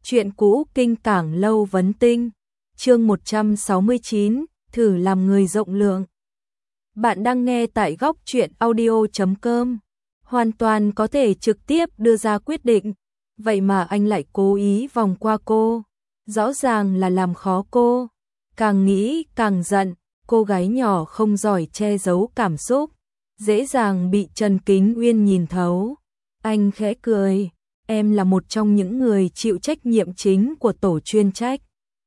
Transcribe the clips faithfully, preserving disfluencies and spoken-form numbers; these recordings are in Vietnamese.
Chuyện cũ kinh cảng lâu vấn tinh, chương một trăm sáu mươi chín, thử làm người rộng lượng. Bạn đang nghe tại góc truyện audio chấm com, hoàn toàn có thể trực tiếp đưa ra quyết định, vậy mà anh lại cố ý vòng qua cô, rõ ràng là làm khó cô. Càng nghĩ càng giận, cô gái nhỏ không giỏi che giấu cảm xúc, dễ dàng bị Trần Kính Uyên nhìn thấu. Anh khẽ cười, em là một trong những người chịu trách nhiệm chính của tổ chuyên trách.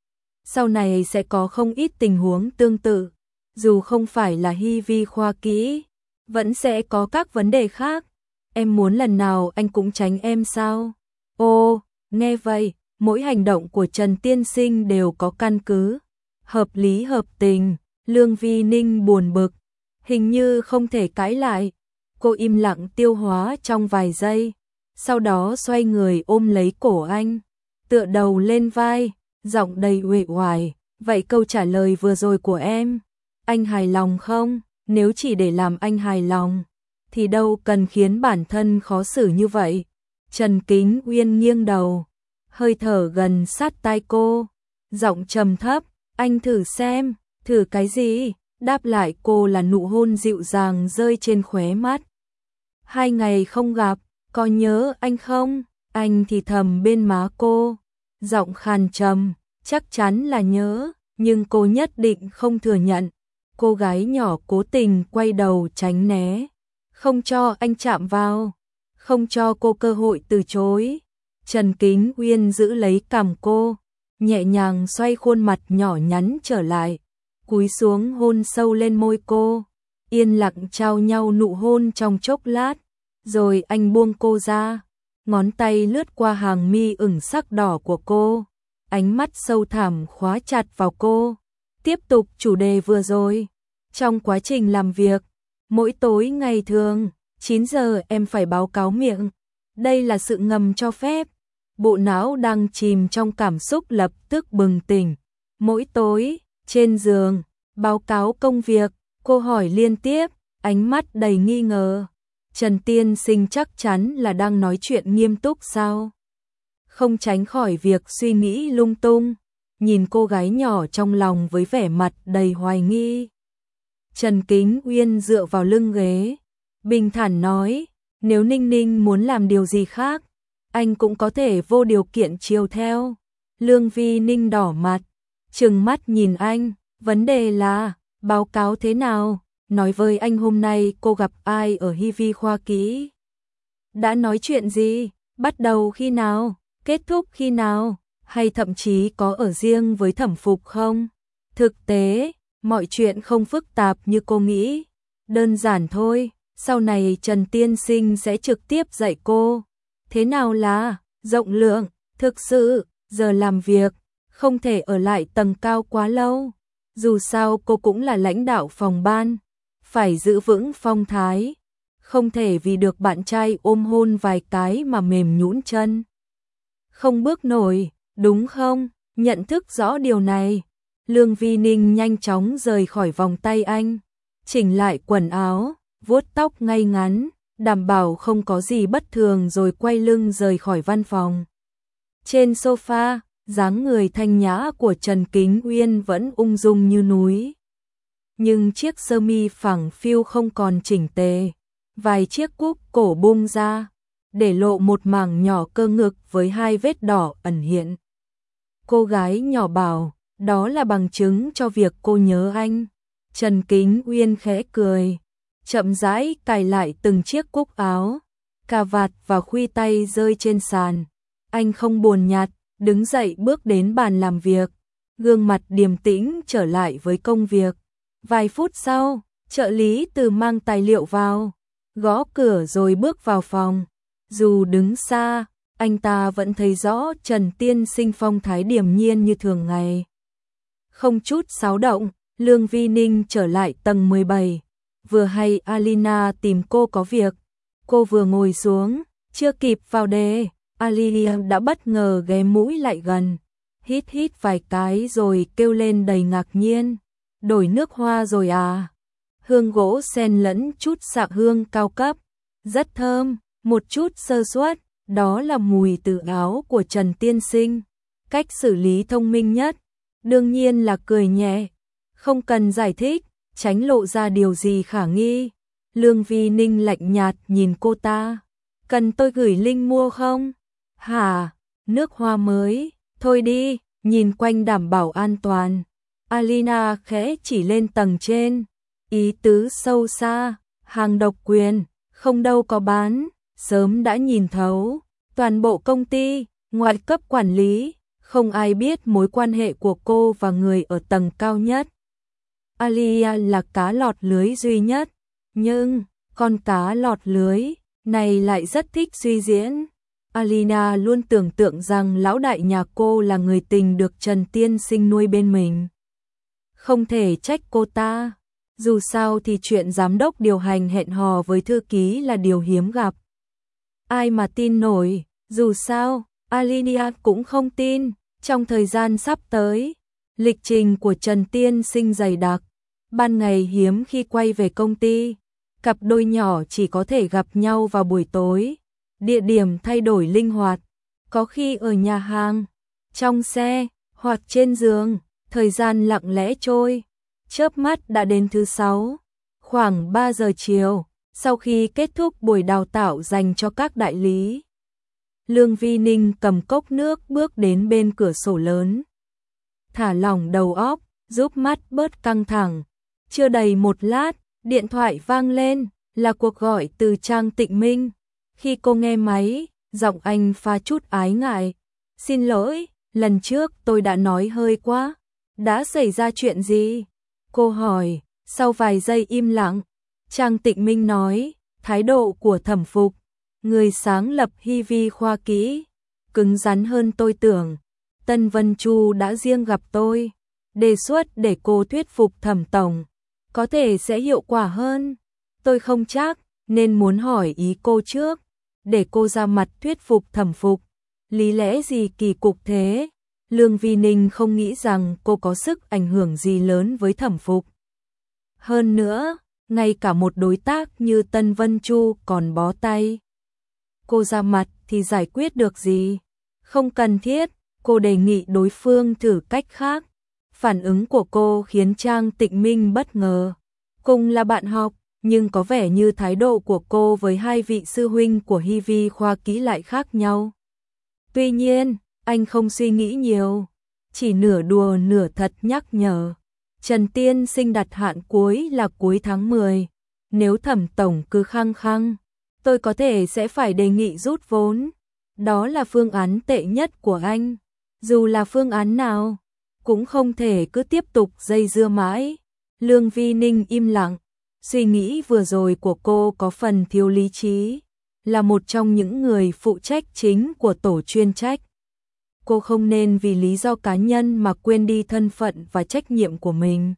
Sau này sẽ có không ít tình huống tương tự, dù không phải là hy vi khoa kỹ, vẫn sẽ có các vấn đề khác. Em muốn lần nào anh cũng tránh em sao? Ô, nghe vậy, mỗi hành động của Trần Tiên Sinh đều có căn cứ, hợp lý hợp tình. Lương Vi Ninh buồn bực, hình như không thể cãi lại. Cô im lặng tiêu hóa trong vài giây, sau đó xoay người ôm lấy cổ anh, tựa đầu lên vai, giọng đầy uể oải, "Vậy câu trả lời vừa rồi của em, anh hài lòng không? Nếu chỉ để làm anh hài lòng, thì đâu cần khiến bản thân khó xử như vậy." Trần Kính Uyên nghiêng đầu, hơi thở gần sát tai cô, giọng trầm thấp, "Anh thử xem." "Thử cái gì?" Đáp lại cô là nụ hôn dịu dàng rơi trên khóe mắt. "Hai ngày không gặp, có nhớ anh không?" Anh thì thầm bên má cô, giọng khàn trầm, "Chắc chắn là nhớ." Nhưng cô nhất định không thừa nhận. Cô gái nhỏ cố tình quay đầu tránh né, không cho anh chạm vào, không cho cô cơ hội từ chối. Trần Kính Uyên giữ lấy cằm cô, nhẹ nhàng xoay khuôn mặt nhỏ nhắn trở lại, cúi xuống hôn sâu lên môi cô, yên lặng trao nhau nụ hôn trong chốc lát, rồi anh buông cô ra, ngón tay lướt qua hàng mi ửng sắc đỏ của cô, ánh mắt sâu thẳm khóa chặt vào cô, tiếp tục chủ đề vừa rồi. "Trong quá trình làm việc, mỗi tối ngày thường, chín giờ em phải báo cáo miệng, đây là sự ngầm cho phép." Bộ não đang chìm trong cảm xúc lập tức bừng tỉnh. "Mỗi tối, trên giường, báo cáo công việc?" Cô hỏi liên tiếp, ánh mắt đầy nghi ngờ. Trần Tiên Sinh chắc chắn là đang nói chuyện nghiêm túc sao? Không tránh khỏi việc suy nghĩ lung tung, nhìn cô gái nhỏ trong lòng với vẻ mặt đầy hoài nghi. Trần Kính Uyên dựa vào lưng ghế, bình thản nói, "Nếu Ninh Ninh muốn làm điều gì khác, anh cũng có thể vô điều kiện chiều theo." Lương Vi Ninh đỏ mặt, trừng mắt nhìn anh, "Vấn đề là, báo cáo thế nào? Nói với anh hôm nay cô gặp ai ở Hy Vi khoa kỹ? Đã nói chuyện gì? Bắt đầu khi nào? Kết thúc khi nào? Hay thậm chí có ở riêng với Thẩm Phục không?" Thực tế, mọi chuyện không phức tạp như cô nghĩ. Đơn giản thôi, sau này Trần Tiên Sinh sẽ trực tiếp dạy cô thế nào là rộng lượng. Thực sự, giờ làm việc, không thể ở lại tầng cao quá lâu. Dù sao cô cũng là lãnh đạo phòng ban, phải giữ vững phong thái, không thể vì được bạn trai ôm hôn vài cái mà mềm nhũn chân, không bước nổi, đúng không? Nhận thức rõ điều này, Lương Vi Ninh nhanh chóng rời khỏi vòng tay anh, chỉnh lại quần áo, vuốt tóc ngay ngắn, đảm bảo không có gì bất thường rồi quay lưng rời khỏi văn phòng. Trên sofa, dáng người thanh nhã của Trần Kính Uyên vẫn ung dung như núi. Nhưng chiếc sơ mi phẳng phiu không còn chỉnh tề, vài chiếc cúc cổ bung ra, để lộ một mảng nhỏ cơ ngực với hai vết đỏ ẩn hiện. Cô gái nhỏ bảo, đó là bằng chứng cho việc cô nhớ anh. Trần Kính Uyên khẽ cười, chậm rãi cài lại từng chiếc cúc áo, cà vạt và khuy tay rơi trên sàn. Anh không buồn nhạt, đứng dậy bước đến bàn làm việc, gương mặt điềm tĩnh trở lại với công việc. Vài phút sau, trợ lý Từ mang tài liệu vào, gõ cửa rồi bước vào phòng. Dù đứng xa, anh ta vẫn thấy rõ Trần Tiên Sinh phong thái điềm nhiên như thường ngày, không chút xáo động. Lương Vi Ninh trở lại tầng mười bảy, vừa hay Alina tìm cô có việc. Cô vừa ngồi xuống, chưa kịp vào đề, Alina đã bất ngờ ghé mũi lại gần, hít hít vài cái rồi kêu lên đầy ngạc nhiên, "Đổi nước hoa rồi à?" Hương gỗ sen lẫn chút xạ hương cao cấp, rất thơm. Một chút sơ suất, đó là mùi từ áo của Trần Tiên Sinh. Cách xử lý thông minh nhất, đương nhiên là cười nhẹ, không cần giải thích, tránh lộ ra điều gì khả nghi. Lương Vi Ninh lạnh nhạt nhìn cô ta. Cần tôi gửi link mua không? Hả? Nước hoa mới, thôi đi, nhìn quanh đảm bảo an toàn. Alina khẽ chỉ lên tầng trên, ý tứ sâu xa, hàng độc quyền, không đâu có bán, sớm đã nhìn thấu. Toàn bộ công ty, ngoại cấp quản lý, không ai biết mối quan hệ của cô và người ở tầng cao nhất. Alia là cá lọt lưới duy nhất, nhưng con cá lọt lưới này lại rất thích suy diễn. Alina luôn tưởng tượng rằng lão đại nhà cô là người tình được Trần Tiên Sinh nuôi bên mình. Không thể trách cô ta, dù sao thì chuyện giám đốc điều hành hẹn hò với thư ký là điều hiếm gặp. Ai mà tin nổi, dù sao, Alina cũng không tin, trong thời gian sắp tới, lịch trình của Trần Tiên Sinh dày đặc, ban ngày hiếm khi quay về công ty, cặp đôi nhỏ chỉ có thể gặp nhau vào buổi tối, địa điểm thay đổi linh hoạt, có khi ở nhà hàng, trong xe, hoặc trên giường, thời gian lặng lẽ trôi, chớp mắt đã đến thứ sáu, khoảng ba giờ chiều, sau khi kết thúc buổi đào tạo dành cho các đại lý. Lương Vi Ninh cầm cốc nước bước đến bên cửa sổ lớn. Thả lỏng đầu óc, giúp mắt bớt căng thẳng. Chưa đầy một lát, điện thoại vang lên, là cuộc gọi từ Trang Tịnh Minh. Khi cô nghe máy, giọng anh pha chút ái ngại. Xin lỗi, lần trước tôi đã nói hơi quá. Đã xảy ra chuyện gì? Cô hỏi, sau vài giây im lặng. Trang Tịnh Minh nói, thái độ của Thẩm Phục, người sáng lập Hy Vi Khoa Kỹ, cứng rắn hơn tôi tưởng. Tân Vân Chu đã riêng gặp tôi, đề xuất để cô thuyết phục Thẩm Tổng, có thể sẽ hiệu quả hơn. Tôi không chắc, nên muốn hỏi ý cô trước, để cô ra mặt thuyết phục Thẩm Phục. Lý lẽ gì kỳ cục thế? Lương Vi Ninh không nghĩ rằng cô có sức ảnh hưởng gì lớn với Thẩm Phục. Hơn nữa, ngay cả một đối tác như Tân Vân Chu còn bó tay. Cô ra mặt thì giải quyết được gì? Không cần thiết, cô đề nghị đối phương thử cách khác. Phản ứng của cô khiến Trang Tịnh Minh bất ngờ. Cùng là bạn học, nhưng có vẻ như thái độ của cô với hai vị sư huynh của Hy Vi Khoa Kỹ lại khác nhau. Tuy nhiên, anh không suy nghĩ nhiều, chỉ nửa đùa nửa thật nhắc nhở. Trần Tiên Sinh đặt hạn cuối là cuối tháng mười. Nếu Thẩm Tổng cứ khăng khăng, tôi có thể sẽ phải đề nghị rút vốn. Đó là phương án tệ nhất của anh. Dù là phương án nào, cũng không thể cứ tiếp tục dây dưa mãi. Lương Vi Ninh im lặng. Suy nghĩ vừa rồi của cô có phần thiếu lý trí. Là một trong những người phụ trách chính của tổ chuyên trách. Cô không nên vì lý do cá nhân mà quên đi thân phận và trách nhiệm của mình.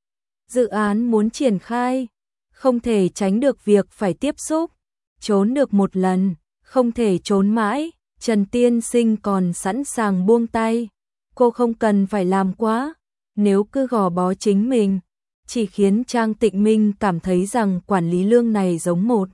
Dự án muốn triển khai, không thể tránh được việc phải tiếp xúc. Trốn được một lần, không thể trốn mãi. Trần Tiên Sinh còn sẵn sàng buông tay. Cô không cần phải làm quá. Nếu cứ gò bó chính mình, chỉ khiến Trang Tịnh Minh cảm thấy rằng quản lý Lương này giống một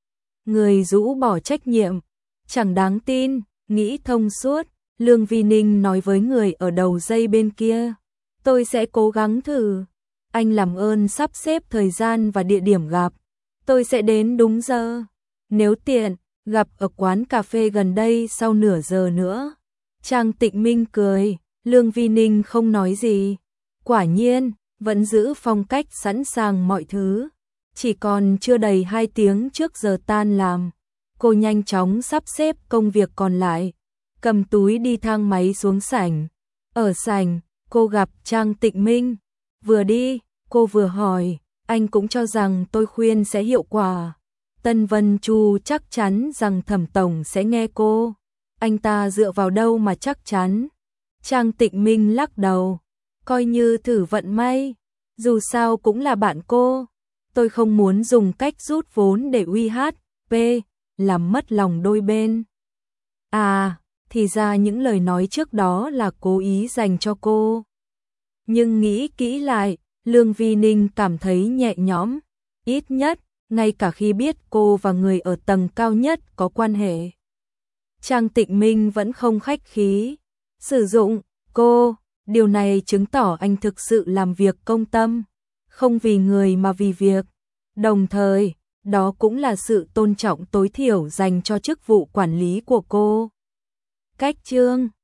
người rũ bỏ trách nhiệm, chẳng đáng tin. Nghĩ thông suốt, Lương Vi Ninh nói với người ở đầu dây bên kia. Tôi sẽ cố gắng thử. Anh làm ơn sắp xếp thời gian và địa điểm gặp. Tôi sẽ đến đúng giờ. Nếu tiện, gặp ở quán cà phê gần đây sau nửa giờ nữa. Trang Tịnh Minh cười, Lương Vi Ninh không nói gì. Quả nhiên, vẫn giữ phong cách sẵn sàng mọi thứ. Chỉ còn chưa đầy hai tiếng trước giờ tan làm. Cô nhanh chóng sắp xếp công việc còn lại. Cầm túi đi thang máy xuống sảnh. Ở sảnh, cô gặp Trang Tịnh Minh. Vừa đi, cô vừa hỏi, anh cũng cho rằng tôi khuyên sẽ hiệu quả. Tân Vân Chu chắc chắn rằng Thẩm Tổng sẽ nghe cô. Anh ta dựa vào đâu mà chắc chắn? Trang Tịnh Minh lắc đầu. Coi như thử vận may. Dù sao cũng là bạn cô. Tôi không muốn dùng cách rút vốn để uy hát, p, làm mất lòng đôi bên. À, thì ra những lời nói trước đó là cố ý dành cho cô. Nhưng nghĩ kỹ lại, Lương Vi Ninh cảm thấy nhẹ nhõm. Ít nhất, ngay cả khi biết cô và người ở tầng cao nhất có quan hệ Trang Tịnh Minh vẫn không khách khí. Sử dụng cô, điều này chứng tỏ anh thực sự làm việc công tâm, không vì người mà vì việc. Đồng thời, đó cũng là sự tôn trọng tối thiểu dành cho chức vụ quản lý của cô. Cách chương